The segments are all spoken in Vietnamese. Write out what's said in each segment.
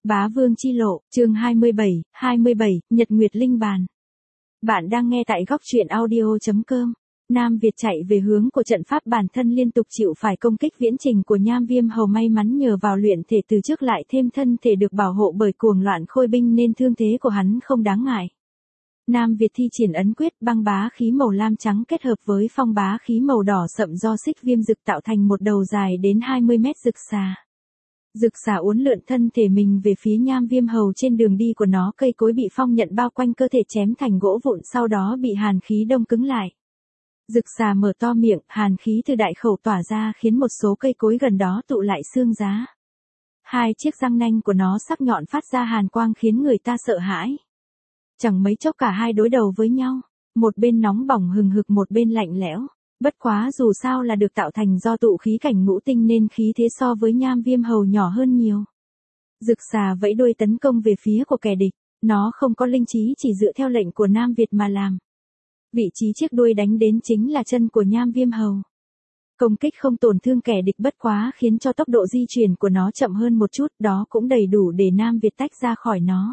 Bá Vương Chi Lộ, chương 27, Nhật Nguyệt Linh Bàn. Bạn đang nghe tại góc truyện audio.com. Nam Việt chạy về hướng của trận pháp, bản thân liên tục chịu phải công kích viễn trình của Nham Viêm Hầu, may mắn nhờ vào luyện thể từ trước lại thêm thân thể được bảo hộ bởi cuồng loạn khôi binh nên thương thế của hắn không đáng ngại. Nam Việt thi triển ấn quyết băng bá khí màu lam trắng kết hợp với phong bá khí màu đỏ sậm do xích viêm dực tạo thành một đầu dài đến 20 mét rực xà. Rực xà uốn lượn thân thể mình về phía Nham Viêm Hầu, trên đường đi của nó cây cối bị phong nhận bao quanh cơ thể chém thành gỗ vụn, sau đó bị hàn khí đông cứng lại. Rực xà mở to miệng, hàn khí từ đại khẩu tỏa ra khiến một số cây cối gần đó tụ lại xương giá. Hai chiếc răng nanh của nó sắc nhọn phát ra hàn quang khiến người ta sợ hãi. Chẳng mấy chốc cả hai đối đầu với nhau, một bên nóng bỏng hừng hực, một bên lạnh lẽo. Bất quá dù sao là được tạo thành do tụ khí cảnh ngũ tinh nên khí thế so với Nham Viêm Hầu nhỏ hơn nhiều. Rực xà vẫy đuôi tấn công về phía của kẻ địch, nó không có linh trí, chỉ dựa theo lệnh của Nam Việt mà làm. Vị trí chiếc đuôi đánh đến chính là chân của Nham Viêm Hầu. Công kích không tổn thương kẻ địch, bất quá khiến cho tốc độ di chuyển của nó chậm hơn một chút, đó cũng đầy đủ để Nam Việt tách ra khỏi nó.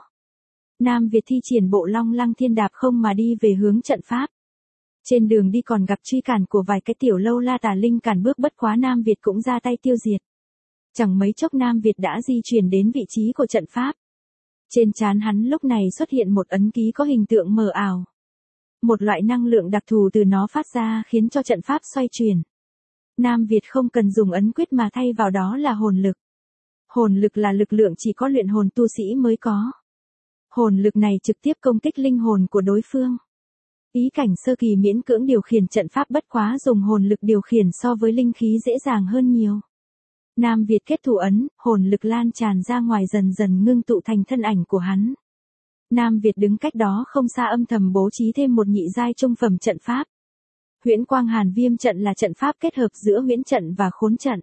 Nam Việt thi triển bộ Long Lăng Thiên Đạp không mà đi về hướng trận pháp. Trên đường đi còn gặp truy cản của vài cái tiểu lâu la tà linh cản bước, bất quá Nam Việt cũng ra tay tiêu diệt. Chẳng mấy chốc Nam Việt đã di chuyển đến vị trí của trận pháp. Trên trán hắn lúc này xuất hiện một ấn ký có hình tượng mờ ảo. Một loại năng lượng đặc thù từ nó phát ra khiến cho trận pháp xoay chuyển. Nam Việt không cần dùng ấn quyết mà thay vào đó là hồn lực. Hồn lực là lực lượng chỉ có luyện hồn tu sĩ mới có. Hồn lực này trực tiếp công kích linh hồn của đối phương. Ý cảnh sơ kỳ miễn cưỡng điều khiển trận pháp, bất quá dùng hồn lực điều khiển so với linh khí dễ dàng hơn nhiều. Nam Việt kết thủ ấn, hồn lực lan tràn ra ngoài dần dần ngưng tụ thành thân ảnh của hắn. Nam Việt đứng cách đó không xa âm thầm bố trí thêm một nhị giai trung phẩm trận pháp. Huyễn Quang Hàn Viêm trận là trận pháp kết hợp giữa huyễn trận và khốn trận.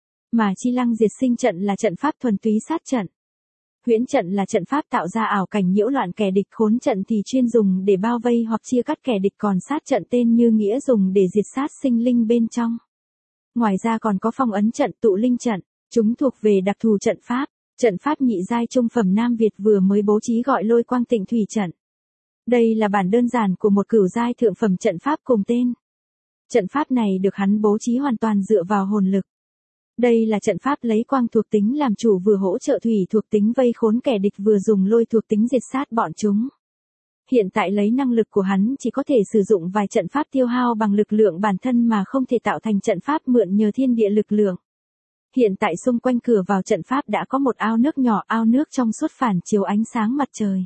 Mà Chi Lăng Diệt Sinh trận là trận pháp thuần túy sát trận. Huyễn trận là trận pháp tạo ra ảo cảnh nhiễu loạn kẻ địch, khốn trận thì chuyên dùng để bao vây hoặc chia cắt kẻ địch, còn sát trận tên như nghĩa dùng để diệt sát sinh linh bên trong. Ngoài ra còn có phong ấn trận, tụ linh trận, chúng thuộc về đặc thù trận pháp. Trận pháp nhị giai trung phẩm Nam Việt vừa mới bố trí gọi Lôi Quang Tịnh Thủy trận. Đây là bản đơn giản của một cửu giai thượng phẩm trận pháp cùng tên. Trận pháp này được hắn bố trí hoàn toàn dựa vào hồn lực. Đây là trận pháp lấy quang thuộc tính làm chủ, vừa hỗ trợ thủy thuộc tính vây khốn kẻ địch, vừa dùng lôi thuộc tính diệt sát bọn chúng. Hiện tại lấy năng lực của hắn chỉ có thể sử dụng vài trận pháp tiêu hao bằng lực lượng bản thân mà không thể tạo thành trận pháp mượn nhờ thiên địa lực lượng. Hiện tại xung quanh cửa vào trận pháp đã có một ao nước nhỏ, ao nước trong suốt phản chiếu ánh sáng mặt trời.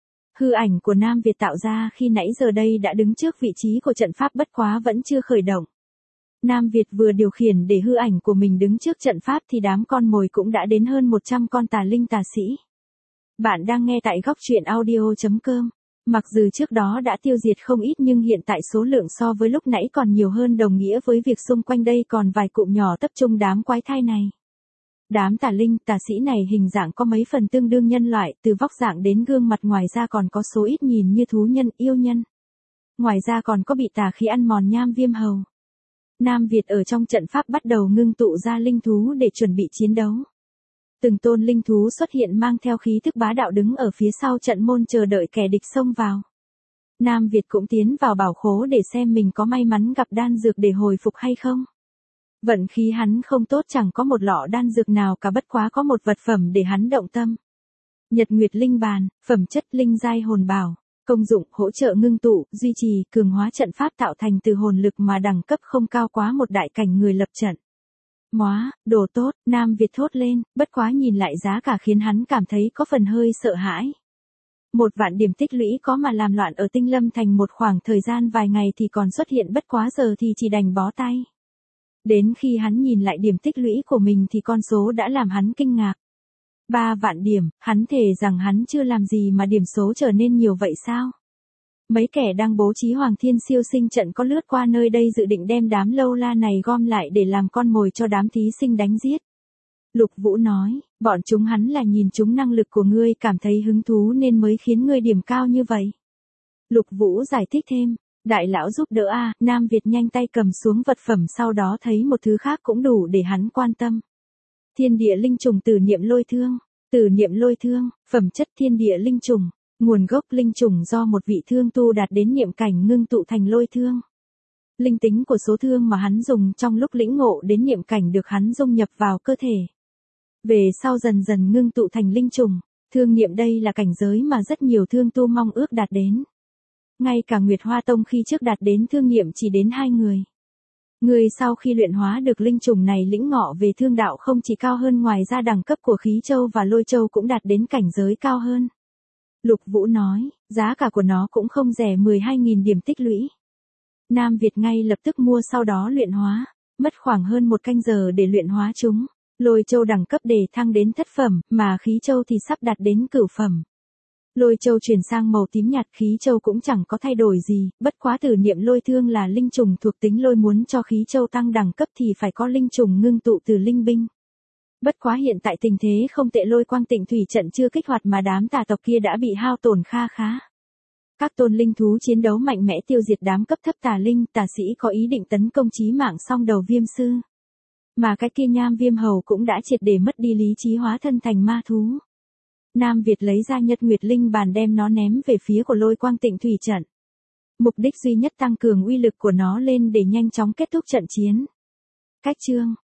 Hư ảnh của Nam Việt tạo ra khi nãy giờ đây đã đứng trước vị trí của trận pháp, bất quá vẫn chưa khởi động. Nam Việt vừa điều khiển để hư ảnh của mình đứng trước trận pháp thì đám con mồi cũng đã đến hơn 100 con tà linh tà sĩ. Bạn đang nghe tại góc truyện audio.com. Mặc dù trước đó đã tiêu diệt không ít nhưng hiện tại số lượng so với lúc nãy còn nhiều hơn, đồng nghĩa với việc xung quanh đây còn vài cụm nhỏ tập trung đám quái thai này. Đám tà linh tà sĩ này hình dạng có mấy phần tương đương nhân loại, từ vóc dạng đến gương mặt, ngoài ra còn có số ít nhìn như thú nhân, yêu nhân. Ngoài ra còn có bị tà khí ăn mòn Nham Viêm Hầu. Nam Việt ở trong trận pháp bắt đầu ngưng tụ ra linh thú để chuẩn bị chiến đấu. Từng tôn linh thú xuất hiện mang theo khí thức bá đạo đứng ở phía sau trận môn chờ đợi kẻ địch xông vào. Nam Việt cũng tiến vào bảo khố để xem mình có may mắn gặp đan dược để hồi phục hay không. Vận khí hắn không tốt, chẳng có một lọ đan dược nào cả, bất quá có một vật phẩm để hắn động tâm. Nhật Nguyệt Linh Bàn, phẩm chất linh giai hồn bảo. Công dụng hỗ trợ ngưng tụ, duy trì, cường hóa trận pháp tạo thành từ hồn lực mà đẳng cấp không cao quá một đại cảnh người lập trận. Móa, đồ tốt, Nam Việt thốt lên, bất quá nhìn lại giá cả khiến hắn cảm thấy có phần hơi sợ hãi. 1 vạn điểm tích lũy có mà làm loạn ở Tinh Lâm Thành một khoảng thời gian vài ngày thì còn xuất hiện, bất quá giờ thì chỉ đành bó tay. Đến khi hắn nhìn lại điểm tích lũy của mình thì con số đã làm hắn kinh ngạc. 3 vạn điểm, hắn thề rằng hắn chưa làm gì mà điểm số trở nên nhiều vậy sao? Mấy kẻ đang bố trí Hoàng Thiên Siêu Sinh trận có lướt qua nơi đây dự định đem đám lâu la này gom lại để làm con mồi cho đám thí sinh đánh giết. Lục Vũ nói, bọn chúng hắn là nhìn chúng năng lực của ngươi cảm thấy hứng thú nên mới khiến ngươi điểm cao như vậy. Lục Vũ giải thích thêm, đại lão giúp đỡ a. Nam Việt nhanh tay cầm xuống vật phẩm, sau đó thấy một thứ khác cũng đủ để hắn quan tâm. Thiên địa linh trùng tử niệm lôi thương. Từ niệm lôi thương, phẩm chất thiên địa linh trùng, nguồn gốc linh trùng do một vị thương tu đạt đến niệm cảnh ngưng tụ thành lôi thương. Linh tính của số thương mà hắn dùng trong lúc lĩnh ngộ đến niệm cảnh được hắn dung nhập vào cơ thể. Về sau dần dần ngưng tụ thành linh trùng, thương niệm đây là cảnh giới mà rất nhiều thương tu mong ước đạt đến. Ngay cả Nguyệt Hoa Tông khi trước đạt đến thương niệm chỉ đến 2 người. Người sau khi luyện hóa được linh trùng này lĩnh ngộ về thương đạo không chỉ cao hơn, ngoài ra đẳng cấp của khí châu và lôi châu cũng đạt đến cảnh giới cao hơn. Lục Vũ nói, giá cả của nó cũng không rẻ, 12.000 điểm tích lũy. Nam Việt ngay lập tức mua, sau đó luyện hóa, mất khoảng hơn 1 canh giờ để luyện hóa chúng. Lôi châu đẳng cấp đề thăng đến thất phẩm, mà khí châu thì sắp đạt đến cửu phẩm. Lôi châu chuyển sang màu tím nhạt, khí châu cũng chẳng có thay đổi gì, bất quá tử niệm lôi thương là linh trùng thuộc tính lôi, muốn cho khí châu tăng đẳng cấp thì phải có linh trùng ngưng tụ từ linh binh. Bất quá hiện tại tình thế không tệ, lôi quang tịnh thủy trận chưa kích hoạt mà đám tà tộc kia đã bị hao tổn kha khá. Các tôn linh thú chiến đấu mạnh mẽ tiêu diệt đám cấp thấp tà linh, tà sĩ có ý định tấn công chí mạng song đầu viêm sư. Mà cái kia nham viêm hầu cũng đã triệt để mất đi lý trí, hóa thân thành ma thú. Nam Việt lấy ra Nhật Nguyệt Linh Bàn đem nó ném về phía của lôi quang tịnh thủy trận. Mục đích duy nhất tăng cường uy lực của nó lên để nhanh chóng kết thúc trận chiến. Cách chương